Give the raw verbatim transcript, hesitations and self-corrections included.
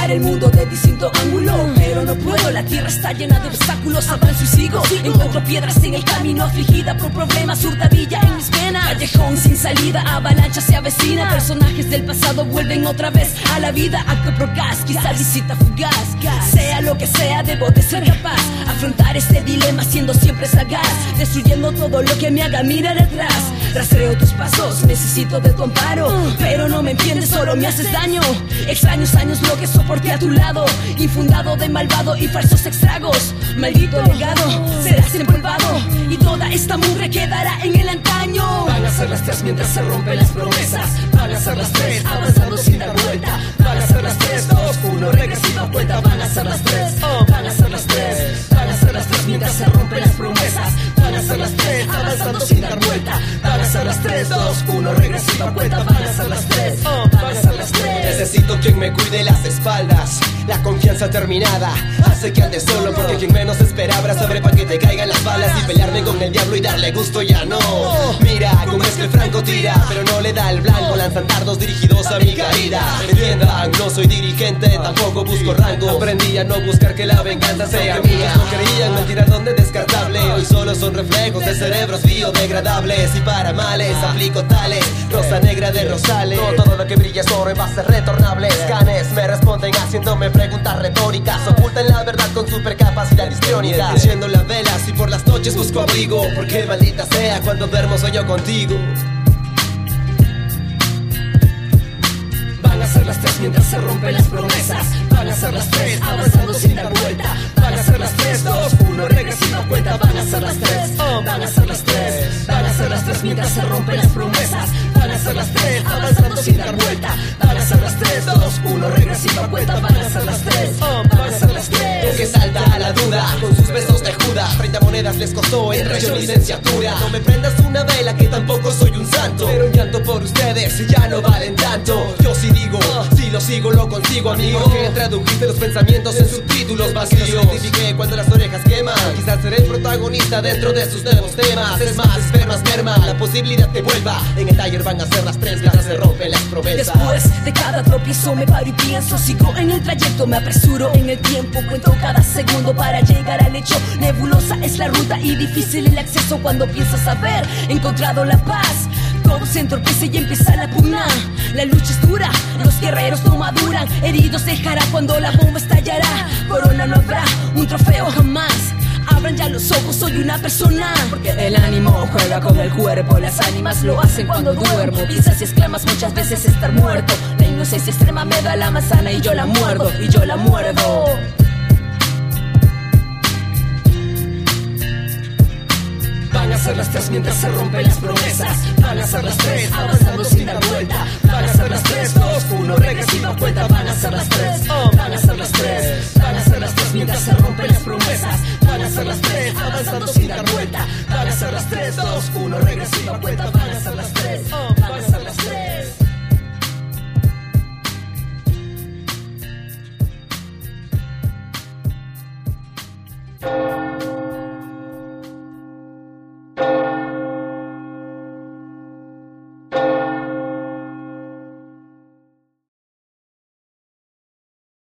mirar el mundo de distinto ángulo, pero no puedo, la tierra está llena de obstáculos. Avanzo y sigo, encuentro piedras en el camino, afligida por problemas, hurtadilla en mis venas. Callejón sin salida, avalancha se avecina. Personajes del pasado vuelven otra vez a la vida. Acto procaz, quizá visita fugaz. Sea lo que sea, debo de ser capaz. Afrontar este dilema siendo siempre sagaz, destruyendo todo lo que me haga mirar atrás. Rastreo tus pasos, necesito de tu amparo, pero no me entiendes, solo me haces daño. Extraños años lo que soporté a tu lado, infundado de malvado y falsos estragos. Maldito legado, serás empolvado y toda esta mugre quedará en el antaño. Van a ser las tres mientras se rompen las promesas. Van a ser las tres, avanzando sin dar vuelta. Van a ser las tres, dos, uno, regresiva cuenta. Van a ser las tres, oh, van a ser las tres. Van a ser las tres mientras se rompen las promesas. Van a ser las tres, avanzando sin dar vuelta. Van a ser las tres, dos, uno, regresiva cuenta. Van a ser las tres, oh, van a ser las tres. Necesito quien me cuide las espaldas. La confianza terminada hace que ande solo, porque quien menos esperaba sabré pa' que te caigan las balas. Y pelearme con el diablo y darle gusto ya no. Mira cómo es que el franco tira, pero no le da el blanco. Lanzan dardos dirigidos a mi caída. Entiendan, no soy dirigente, tampoco busco rango. Aprendí a no buscar que la venganza sea mía. No creían mentira donde descartable. Hoy solo son reflejos de cerebros biodegradables. Y para males aplico tales, rosa negra de rosales. No todo lo que brilla es oro, envases retornables. Canes me responden haciéndome preguntas retóricas. Ocultan la verdad con supercapacidad histriónica. Enciendo las velas y por las noches busco abrigo, porque maldita sea cuando duermo soy yo contigo. Van a ser las tres mientras se rompen las promesas. Van a ser las tres, avanzando sin dar vuelta. Van a ser las tres, dos, uno, regresiva cuenta. Van a ser las tres, oh, van a ser las tres. Van a ser las tres mientras se rompen las promesas. Van a ser las tres, avanzando sin dar vuelta. Van a ser las tres, dos, uno, regresiva cuenta. Van a ser las tres, oh, van a ser las tres. Que salta a la duda con sus besos de Judas. treinta monedas les costó el recho licenciatura. No me prendas una vela que tampoco soy un santo, pero un llanto por ustedes ya no valen tanto. Yo sí digo, si lo sigo lo consigo, amigo. Que tradujiste los pensamientos en subtítulos vacíos. Lo certifiqué cuando las orejas queman. Quizás seré el protagonista dentro de sus nuevos temas. Es más, espermas merma la posibilidad que vuelva. En el taller van a ser las tres mientras se rompen las promesas. Después de cada tropiezo me paro y pienso. Sigo en el trayecto, me apresuro en el tiempo. Cuento cada segundo para llegar al hecho. Nebulosa es la ruta y difícil el acceso cuando piensas haber encontrado la paz. Todo se entorpece y empieza la pugna. La lucha es dura, los guerreros no maduran. Heridos dejará cuando la bomba estallará. Corona no habrá, un trofeo jamás. Abran ya los ojos, soy una persona. Porque el ánimo juega con el cuerpo. Las ánimas lo hacen cuando duermo. Piensas y exclamas muchas veces estar muerto. La inocencia extrema me da la manzana y yo la muerdo, y yo la muerdo. Van a ser las tres mientras se rompen las promesas. Van a ser las tres, avanzando